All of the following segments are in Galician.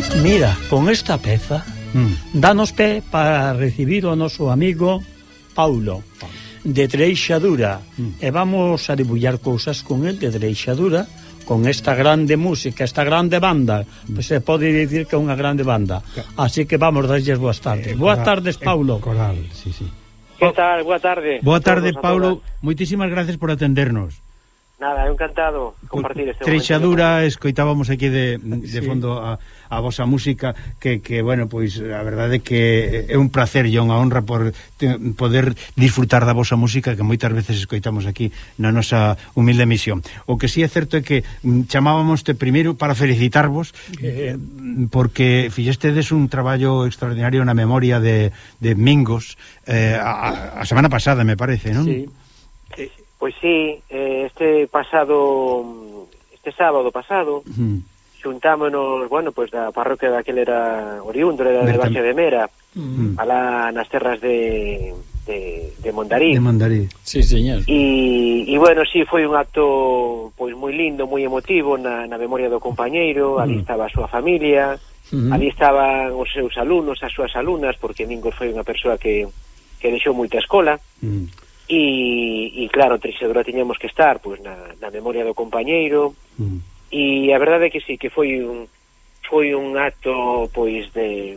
Mira, con esta peza danos pé para recibir o noso amigo Paulo de Treixadura e vamos a debullar cousas con el de Treixadura, con esta grande música, esta grande banda, pues se pode dicir que é unha grande banda, así que vamos darlles boas tardes. Boas tardes, Paulo. Coral, sí, sí. Que tal? Boa tarde. Boa tarde, Paulo, moitísimas gracias por atendernos. Nada, é encantado compartir este Treixadura, escoitábamos aquí de sí, fondo a vosa música que, bueno, pois a verdade é que é un placer e unha honra por poder disfrutar da vosa música que moitas veces escoitamos aquí na nosa humilde emisión. O que sí é certo é que chamábamoste primeiro para felicitarvos porque fixestedes un traballo extraordinario na memoria de Mingos a semana pasada, me parece, non? Sí. Pois sí, este sábado pasado xuntámonos, bueno, pois da parroquia daquele era oriundo, era de Baixo de Mera, alá nas terras de Mondarí. De Mondarí. Sí, señor. E bueno, sí, foi un acto pois moi lindo, moi emotivo na memoria do compañeiro, ali estaba a súa familia, ali estaban os seus alumnos, as súas alumnas, porque Mingos foi unha persoa que deixou moita escola. E claro, Treixadura tiñamos que estar pois na memoria do compañeiro e a verdade é que sí, que foi un acto pois de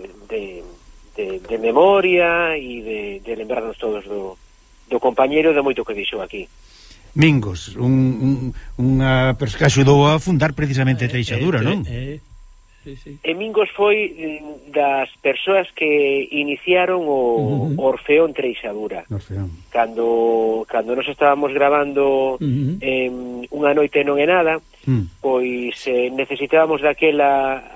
memoria e de lembrarnos todos do compañeiro, de moito que dixo aquí. Mingos, unha persoa que axudou a fundar precisamente Treixadura, non? Sí, sí. E Mingos foi das persoas que iniciaron o Orfeón Treixadura. Orfeón. Cando nos estábamos grabando unha noite non é nada, pois necesitábamos daquela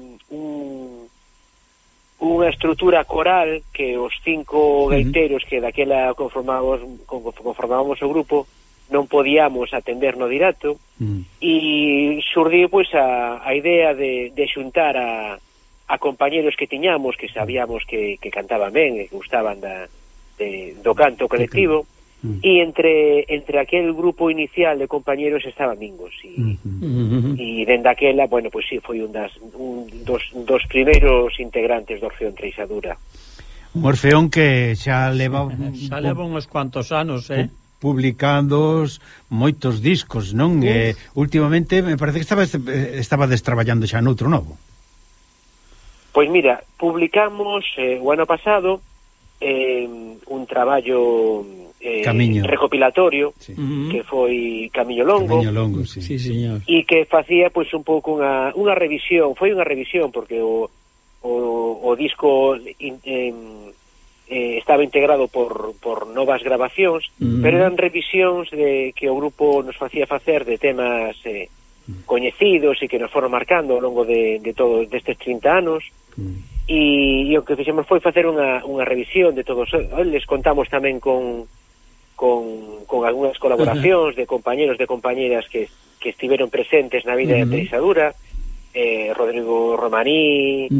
unha estrutura coral que os 5 gaiteiros que daquela conformábamos o grupo non podíamos atender no directo e xurdiu pois a idea de xuntar a compañeros que tiñamos, que sabíamos que cantaban ben e que gustaban do canto colectivo, e entre aquel grupo inicial de compañeros estaba Mingos e dende aquela, bueno, pois sí, foi un dos primeiros integrantes do Orfeón Treixadura. Un Orfeón que xa leva uns cuantos anos, publicando moitos discos, non? Últimamente me parece que estaba destraballando xa noutro novo. Pois mira, publicamos o ano pasado un traballo recopilatorio, sí, que foi Camiño Longo, sí. Sí, señor. E que facía pois un pouco unha revisión, foi unha revisión porque o disco estaba integrado por novas grabacións, pero eran revisións que o grupo nos facía facer de temas coñecidos e que nos foron marcando ao longo de todos destes 30 anos. E o que fixemos foi facer unha revisión de todos eles. Contamos tamén con algunhas colaboracións de compañeros de compañeras que estiveron presentes na vida de Treixadura, Rodrigo Romaní,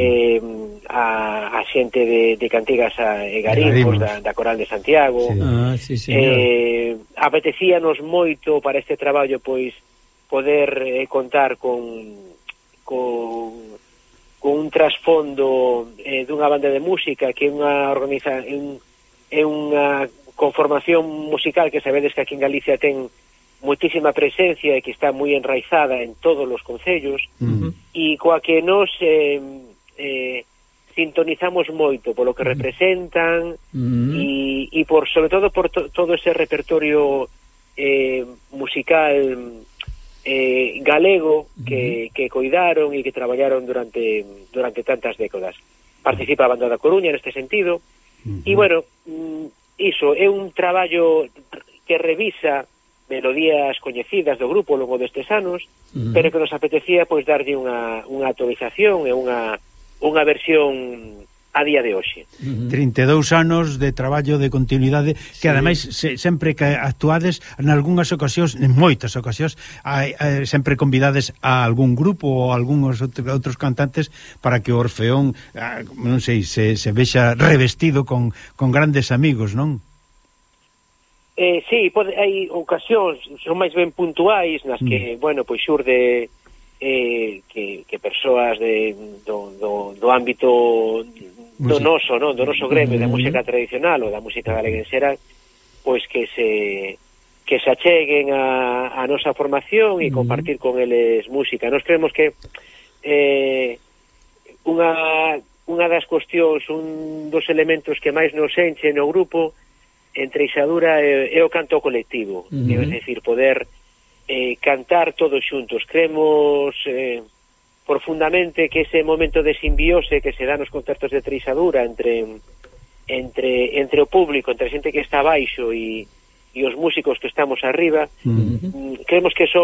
a xente de Cantigas e Garimos da Coral de Santiago. Sí, apetecíanos moito para este traballo pois poder contar con un trasfondo dunha banda de música que é unha conformación musical que sabedes que aquí en Galicia ten moitísima presencia e que está moi enraizada en todos os concellos e coa que nos sintonizamos moito polo que representan e por sobre todo por todo ese repertorio musical galego que coidaron e que traballaron durante tantas décadas. Participa a Banda da Coruña neste sentido e bueno, iso é un traballo que revisa melodías coñecidas do grupo ao longo destes anos, pero que nos apetecía pois darlle unha actualización e unha versión a día de hoxe. 32 anos de traballo de continuidade que ademais sempre que actuades en algunhas ocasións, en moitas ocasións sempre convidades a algún grupo ou a algúns outros cantantes para que o Orfeón non sei, se vexa revestido con grandes amigos, non? Sí, hai ocasións son máis ben puntuais nas que, bueno, pois xurde que persoas do ámbito do noso gremio da música tradicional ou da música galega en xeral, pois que se acheguen a nosa formación e compartir con eles música. Nos creemos que unha das cuestións, un dos elementos que máis nos enche no grupo en Treixadura é o canto colectivo, é dicir, poder cantar todos xuntos. Creemos profundamente que ese momento de simbiose que se dá nos concertos de Treixadura entre o público, entre a xente que está abaixo e os músicos que estamos arriba, creemos que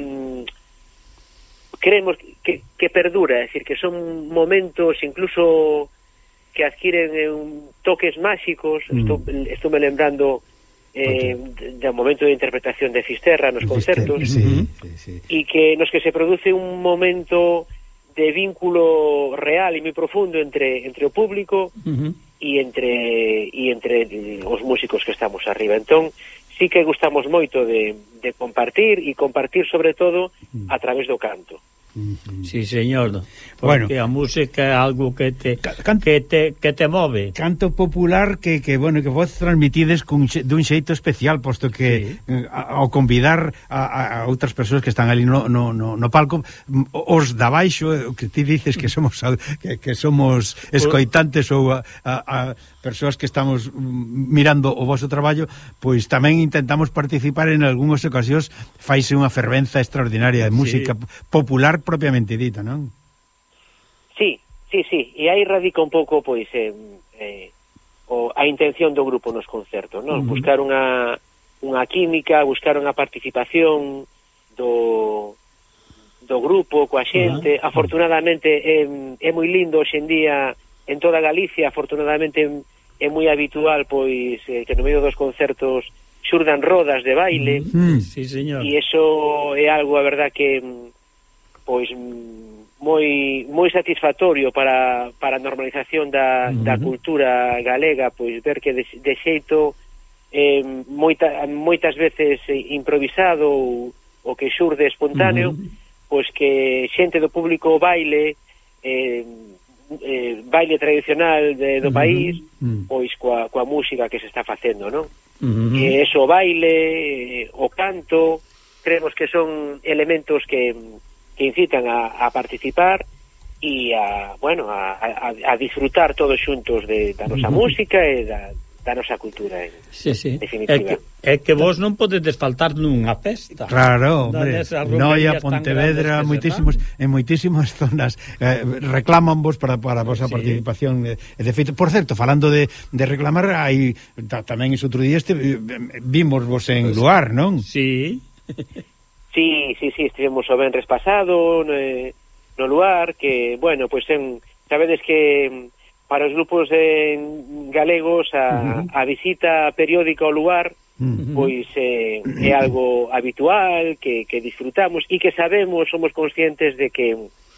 perdura, é dicir, que son momentos incluso que adquiren toques máxicos. Estou me lembrando do momento de interpretación de Fisterra nos concertos, e que nos que se produce un momento de vínculo real e moi profundo entre o público e entre os músicos que estamos arriba. Entón, sí que gustamos moito de compartir, e compartir sobre todo a través do canto. Sí, señor, porque a música é algo que te move. Canto popular que vos transmitides dun xeito especial, posto que ao convidar a outras persoas que están ali no palco, os da baixo, que ti dices que somos escoitantes ou a persoas que estamos mirando o vosso traballo, pois tamén intentamos participar en algunhas ocasións. Faise unha fervenza extraordinaria de música popular propiamente dita, non? Sí, e aí radica un pouco pois a intención do grupo nos concertos, non? Buscar unha química, buscar unha participación do grupo coa xente. Afortunadamente é moi lindo hoxe en día en toda Galicia. Afortunadamente é moi habitual pois que no medio dos concertos xurdan rodas de baile. Sí, señor. E iso é algo, a verdad, que pois moi satisfactorio para a normalización da cultura galega, pois ver que de xeito moitas veces improvisado ou que xurde espontáneo, pois que xente do público baile tradicional do país, pois coa música que se está facendo, non? E eso, o baile, o canto, creemos que son elementos que incitan a participar e a disfrutar todos xuntos da nosa música e da nosa cultura, en definitiva. É que vos non podedes faltar nunha festa. Claro, hombre, Noia, Pontevedra, en moitísimas zonas reclaman vos para a vosa participación. De feito, por certo, falando de reclamar, hai tamén ese outro día vimos vos en Luar, non? Sí. Sí, estivemos o venres pasado no Luar, que, bueno, pois sabedes que para os grupos galegos a visita periódica ao Luar pois é algo habitual, que disfrutamos e que somos conscientes de que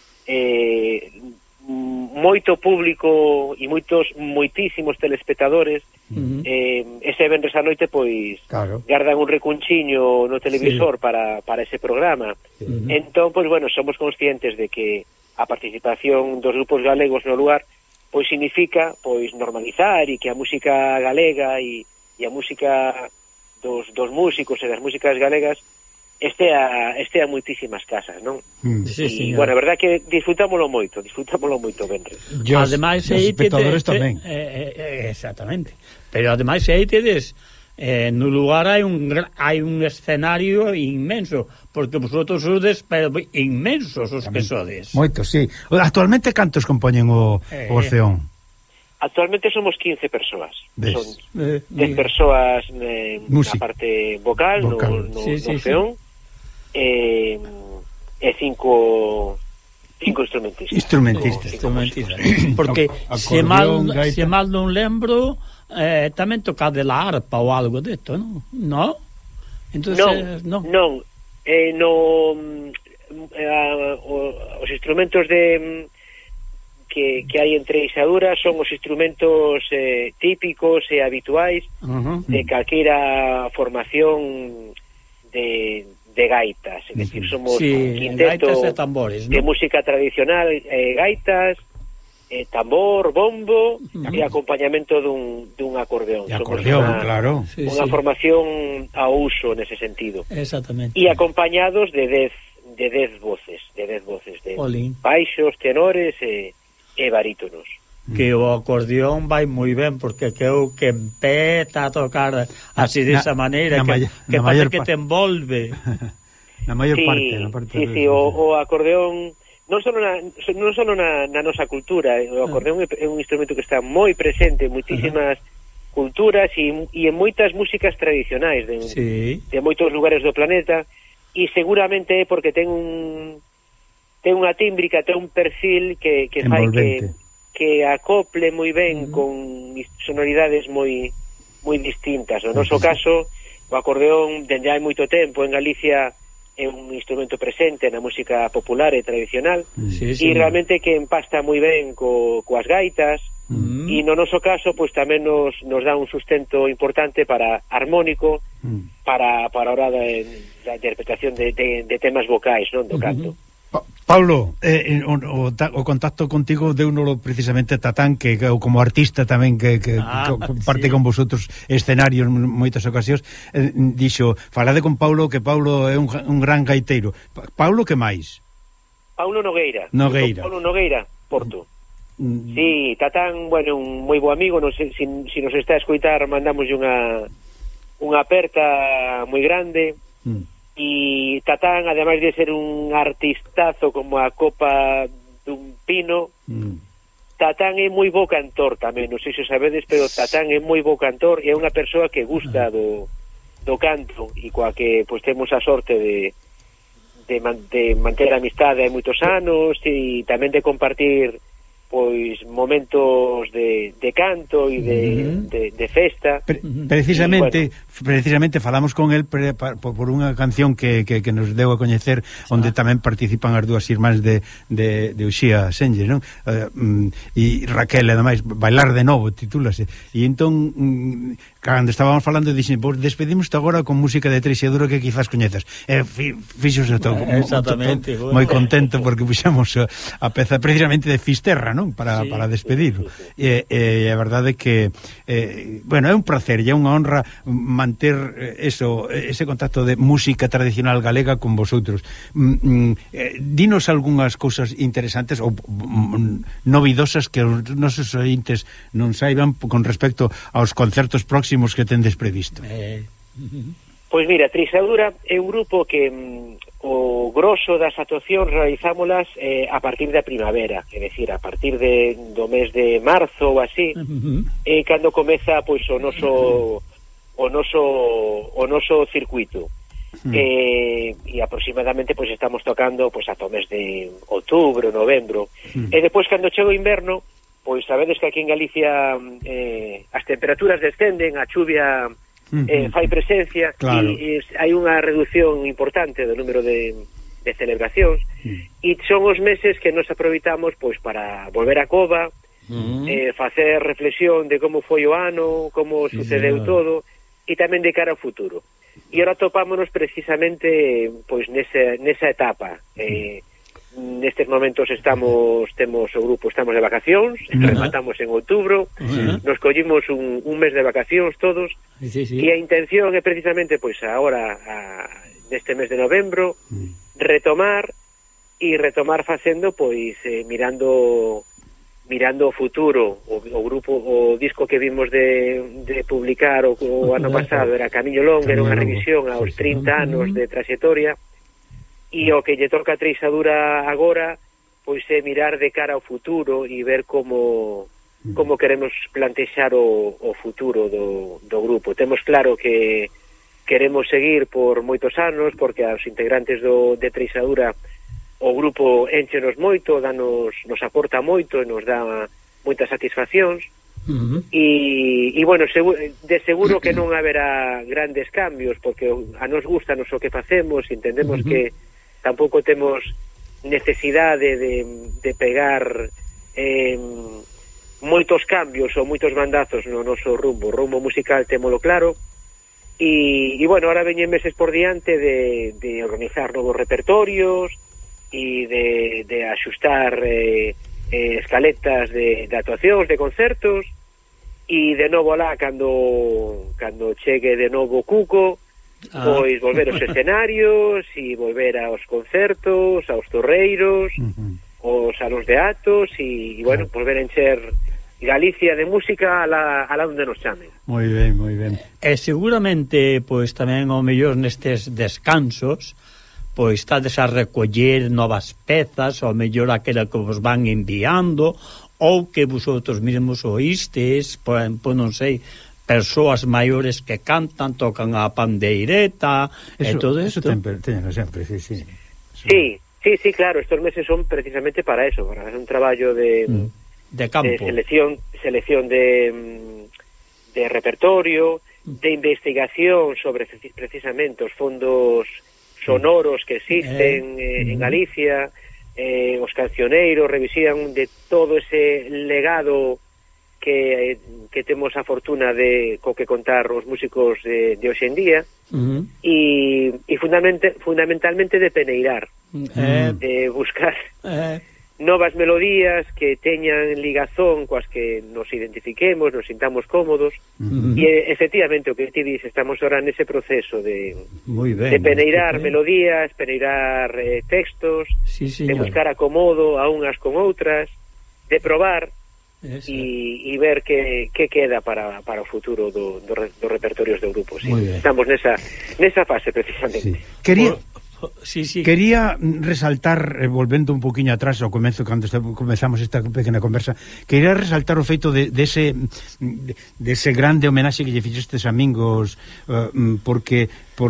moito público e moitísimos telespectadores ese venres a noite pois gardan un recunchiño no televisor para ese programa. Entón, pois bueno, somos conscientes de que a participación dos grupos galegos no Luar pois significa pois normalizar e que a música galega e a música dos músicos e das músicas galegas estea moitísimas casas, non? E, bueno, a verdad que disfrutámoslo moito venres. Ademais, os espectadores tamén. Exactamente. Pero ademais aí tedes no Lugar hai un escenario inmenso, porque vosotros sodes inmensos os que sodes. Moitos, sí. Actualmente cantos compoñen o Orfeón? Actualmente somos 15 persoas. Son 10 persoas na parte vocal. No Orfeón, e 5 instrumentistas. Porque se mal non lembro, tamén tocade la arpa ou algo desto, non? No? Entonces, non. Os instrumentos que hai en Treixadura son os instrumentos típicos e habituais de calquera formación de gaitas, é dicir, somos un quinteto gaitas e tambores, de música tradicional, gaitas, tambor, bombo e acompañamento dun acordeón. E acordeón, claro. Unha formación a uso nese sentido. Exactamente. E acompañados de 10 voces, de baixos, tenores e barítonos. Que o acordeón vai moi ben, porque que empeta a tocar así desa maneira, que parece que te envolve. Na maior parte. Sí, o acordeón non só na nosa cultura, o acordeón é un instrumento que está moi presente en moitísimas culturas e en moitas músicas tradicionais de moitos lugares do planeta, e seguramente é porque ten unha tímbrica, ten un perfil que fai que acople moi ben con sonoridades moi distintas. No noso caso, o acordeón dende hai moito tempo en Galicia é un instrumento presente na música popular e tradicional, e realmente que empasta moi ben coas gaitas, e no noso caso pois tamén nos dá un sustento importante para armónico, para a hora da interpretación de temas vocais, non, do canto. Paulo, o contacto contigo deunolo precisamente Tatán, que como artista tamén que parte con vosotros escenarios en moitas ocasións, dixo, falade con Paulo, que Paulo é un gran gaiteiro. Paulo, que máis? Paulo Nogueira. Paulo Nogueira, Porto. Sí, Tatán, bueno, un moi bo amigo, non sei se nos está a escoitar, mandamos unha aperta moi grande. E Tatán, ademais de ser un artistazo como a copa dun pino, Tatán é moi bo cantor tamén, non sei se sabedes, pero Tatán é moi bo cantor e é unha persoa que gusta do canto, e coa que pois temos a sorte de manter a amistade hai moitos anos, e tamén de compartir pois momentos de canto e de festa. Precisamente falamos con el por unha canción que nos deu a coñecer, onde tamén participan as dúas irmáns de Uxía Senlles, non? E Raquel, ademais, Bailar de Novo titúlase. E entón, cando estábamos falando, dixen, vos despedimos agora con música de Treixadura que quizás coñezas. Fixose exactamente, moi contento porque puxamos a peza precisamente de Fisterra, non? Para despedirlo. E a verdade é que bueno, é un placer e é unha honra manter ese contacto de música tradicional galega con vosotros. Dinos algunhas cousas interesantes ou novidosas que os nosos ointes non saiban con respecto aos concertos próximos que tendes previsto. Pois mira, Treixadura é un grupo que o grosso das actuacións realizámolas a partir da primavera, é dicir, a partir do mes de marzo ou así, cando comeza pois o noso circuito. E aproximadamente pois estamos tocando pois ata o mes de outubro, novembro. E depois cando chega o inverno, pois sabedes que aquí en Galicia as temperaturas descenden, a chuvia fai presencia, claro. E hai unha reducción importante do número de celebracións, e son os meses que nos aproveitamos pois para volver a cova, facer reflexión de como foi o ano, como sucedeu todo, e tamén de cara ao futuro. E agora topámonos precisamente pois nesa etapa. Nestes momentos temos o grupo, estamos de vacacións, rematamos en outubro, nos collimos un mes de vacacións todos, e a intención é precisamente pois agora neste mes de novembro retomar facendo pois mirando o futuro. O grupo, o disco que vimos de publicar o ano pasado era Camiño Longo, era unha revisión aos 30 anos de trayectoria. E o que lle toca a Treixadura agora pois é mirar de cara ao futuro e ver como queremos plantexar o futuro do grupo. Temos claro que queremos seguir por moitos anos, porque aos integrantes de Treixadura o grupo énchenos moito, nos aporta moito e nos dá moitas satisfaccións. E bueno, de seguro que non haberá grandes cambios, porque a nos gusta o que facemos, entendemos que tampouco temos necesidade de pegar moitos cambios ou moitos mandazos no noso rumbo musical, témolo claro, y bueno, ahora veñen meses por diante de organizar novos repertorios e de axustar escaletas de actuacións, de concertos, e de novo alá cando chegue de novo Cuco, pois volver aos escenarios e volver aos concertos, aos torreiros, os salóns de actos e bueno, volver a encher Galicia de música a la onde nos chamen. Moi ben, moi ben. E seguramente, pois tamén ao mellor nestes descansos, pois estades a recoller novas pezas, ao mellor aquela que vos van enviando, ou que vosotros mesmos oístes, por non sei, persoas maiores que cantan, tocan a pandeireta, e todo isto. Eso teñen sempre, sí. Sí, claro, estos meses son precisamente para eso, para hacer un traballo de campo, selección de repertorio, de investigación sobre precisamente os fondos sonoros que existen en Galicia, os cancioneiros, revisión de todo ese legado que temos a fortuna de co que contar os músicos de hoxe en día, e fundamentalmente de peneirar, de buscar novas melodías que teñan ligazón coas que nos identifiquemos, nos sintamos cómodos, e efectivamente o que ti dices, estamos ahora nese proceso de peneirar melodías, peneirar textos, de buscar acomodo a unhas con outras, de probar e ver que queda para o futuro dos repertorios do grupo. Estamos nesa fase precisamente. Quería resaltar, volvendo un poquinho atrás ao comezo, cando comezamos esta pequena conversa, quería resaltar o feito dese grande homenaxe que lle fixestes a Mingos, porque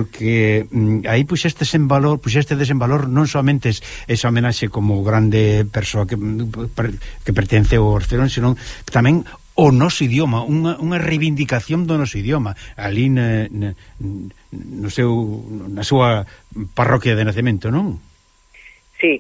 aí puxestes en valor non somente esa homenaxe como grande persoa que pertence ao Orfeón, senón tamén o noso idioma, unha reivindicación do noso idioma ali na súa parroquia de nacemento, non? Sí.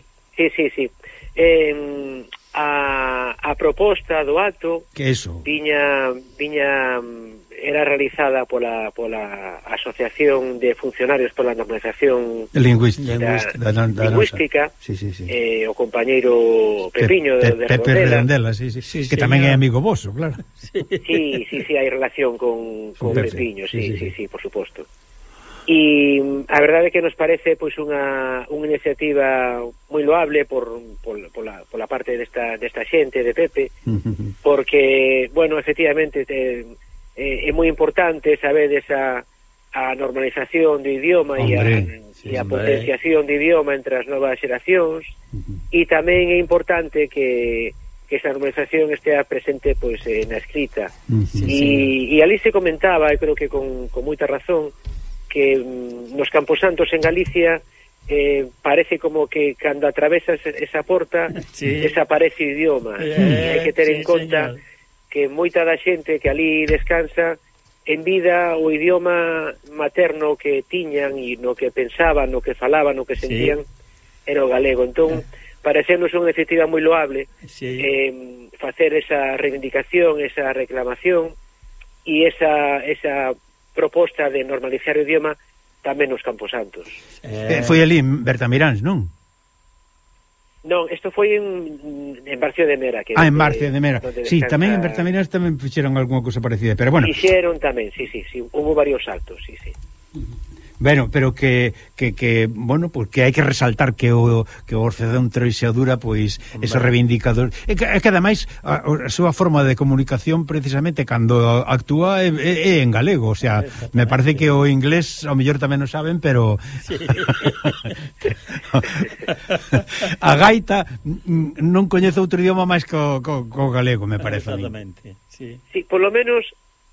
A proposta do acto que eso viña era realizada pola Asociación de Funcionarios pola Normalización Lingüística, o compañeiro Pepiño de Redondela, que tamén é amigo voso, claro. Sí, hai relación con Pepiño, sí, por suposto. E a verdade é que nos parece pois unha iniciativa moi loable pola parte desta xente de Pepe, porque, bueno, efectivamente é moi importante saber a normalización do idioma e a potenciación do idioma entre as novas xeracións, e tamén é importante que esa normalización estea presente pois na escrita. E ali se comentaba, eu creo que con moita razón, que nos Camposantos en Galicia parece como que cando atravesas esa porta desaparece o idioma, e hai que ter en conta que moita da xente que ali descansa en vida o idioma materno que tiñan e no que pensaban, no que falaban, no que sentían era o galego. Entón parecemos unha iniciativa moi loable facer esa reivindicación, esa reclamación e esa proposta de normalizar o idioma tamén nos Camposantos. Foi ali en Bertamiráns, non? Non, isto foi en Barcio de Mera. En Barcio de Mera. Sí, tamén en Bertamiráns tamén fixeron algunha cousa parecida, pero bueno. Fixeron tamén, sí, hubo varios saltos, sí. Bueno, pero que bueno, pues que hai que resaltar que o Orfeón Treixadura, pois, ese reivindicador, e que ademais a súa forma de comunicación precisamente cando actúa é en galego, o sea, me parece que o inglés ao mellor tamén o saben, pero a gaita non coñece outro idioma máis co galego, me parece. Exactamente, sí. Sí, por lo menos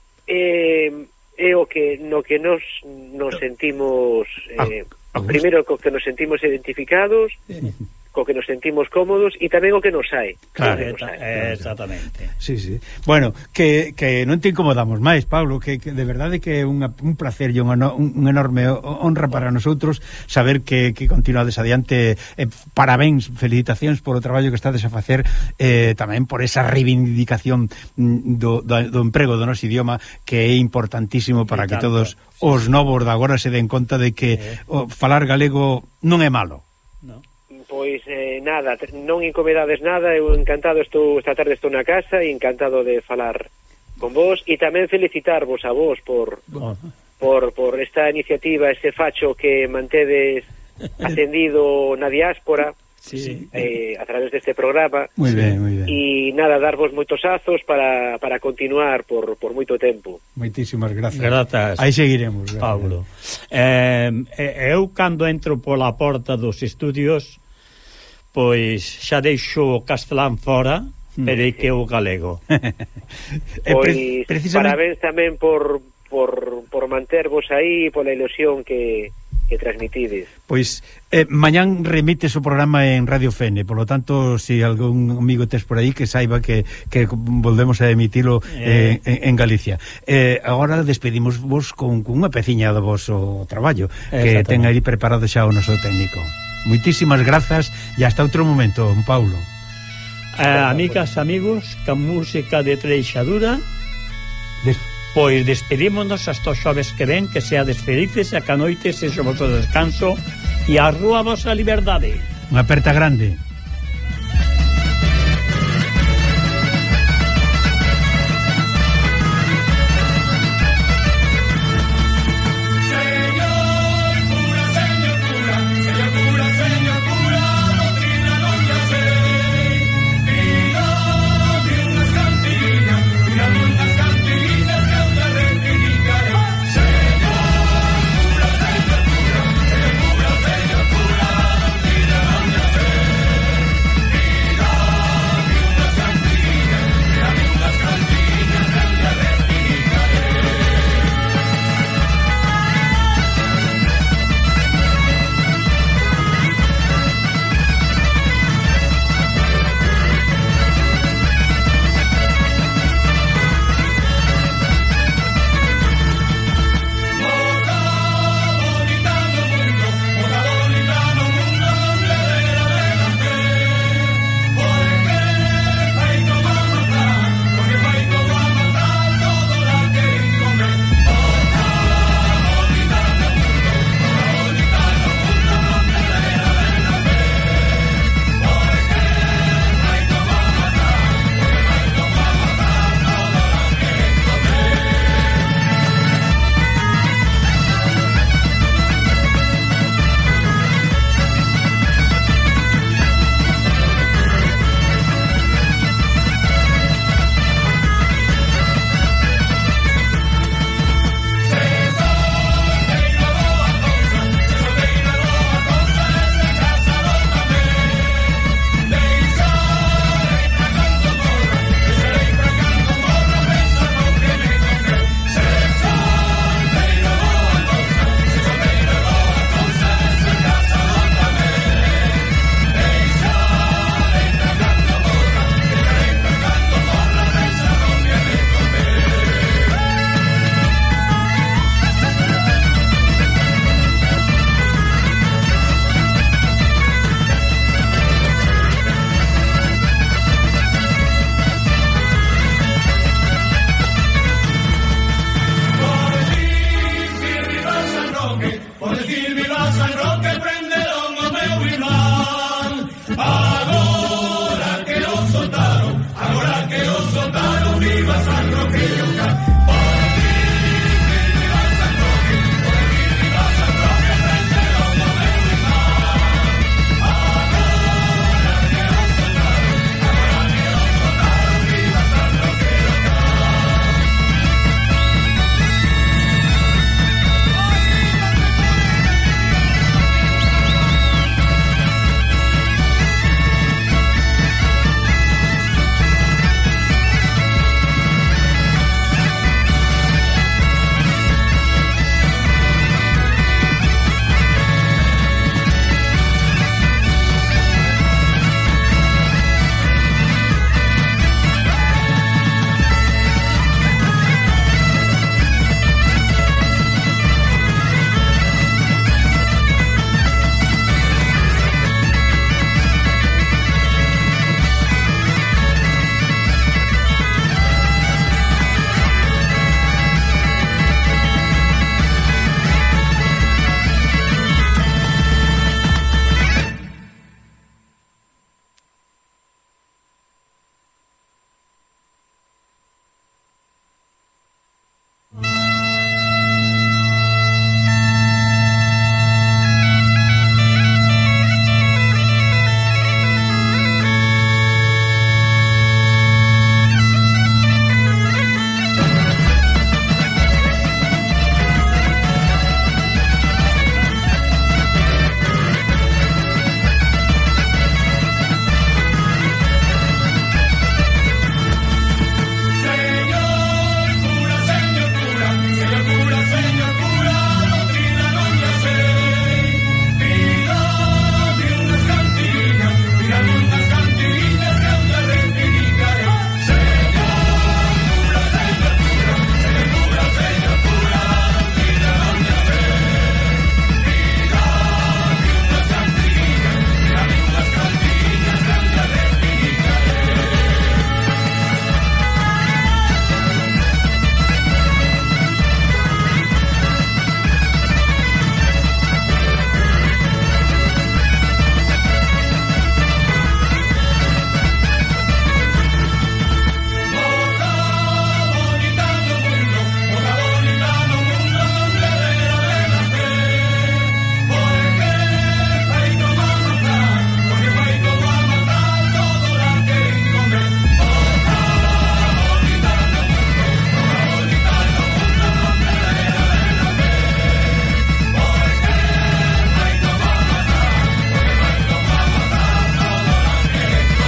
é o que nos sentimos primeiro co que nos sentimos identificados, co que nos sentimos cómodos e tamén o que nos sai. Claro, exactamente. Sí, sí. Bueno, que non te incomodamos máis, Pablo, que de verdade que é un placer e un enorme honra para nosotros saber que continuades adiante. Parabéns, felicitacións polo traballo que estades a facer, tamén por esa reivindicación do emprego do noso idioma, que é importantísimo para que todos os novos de agora se den conta de que falar galego non é malo. No. Pois nada, non incomodades nada, eu encantado esta tarde estou na casa e encantado de falar con vos e tamén felicitarvos a vos por esta iniciativa, ese facho que mantedes atendido na diáspora, a través deste programa. Moi ben, moi ben. E nada, darvos moitos azos para continuar por moito tempo. Moitísimas gracias. Grazas. Aí seguiremos, Pablo. Eu cando entro pola porta dos estudios, pois xa deixo o castelán fora, pero é que o galego. Pois parabéns tamén por mantervos aí, pola ilusión que transmitides. Pois mañán remites o programa en Radio Fene, por lo tanto, se algún amigo tes por aí que saiba que volvemos a emitilo en Galicia. Agora despedimos vos con unha peciña do vosso traballo que ten aí preparado xa o noso técnico. Moitísimas grazas e hasta outro momento, Paulo. Amigas, amigos, ca música de Treixadura, pois despedímonos hasta os xoves que ven, que seades felices e que a noite sexa o vosso descanso e a rúa vosa liberdade. Unha aperta grande.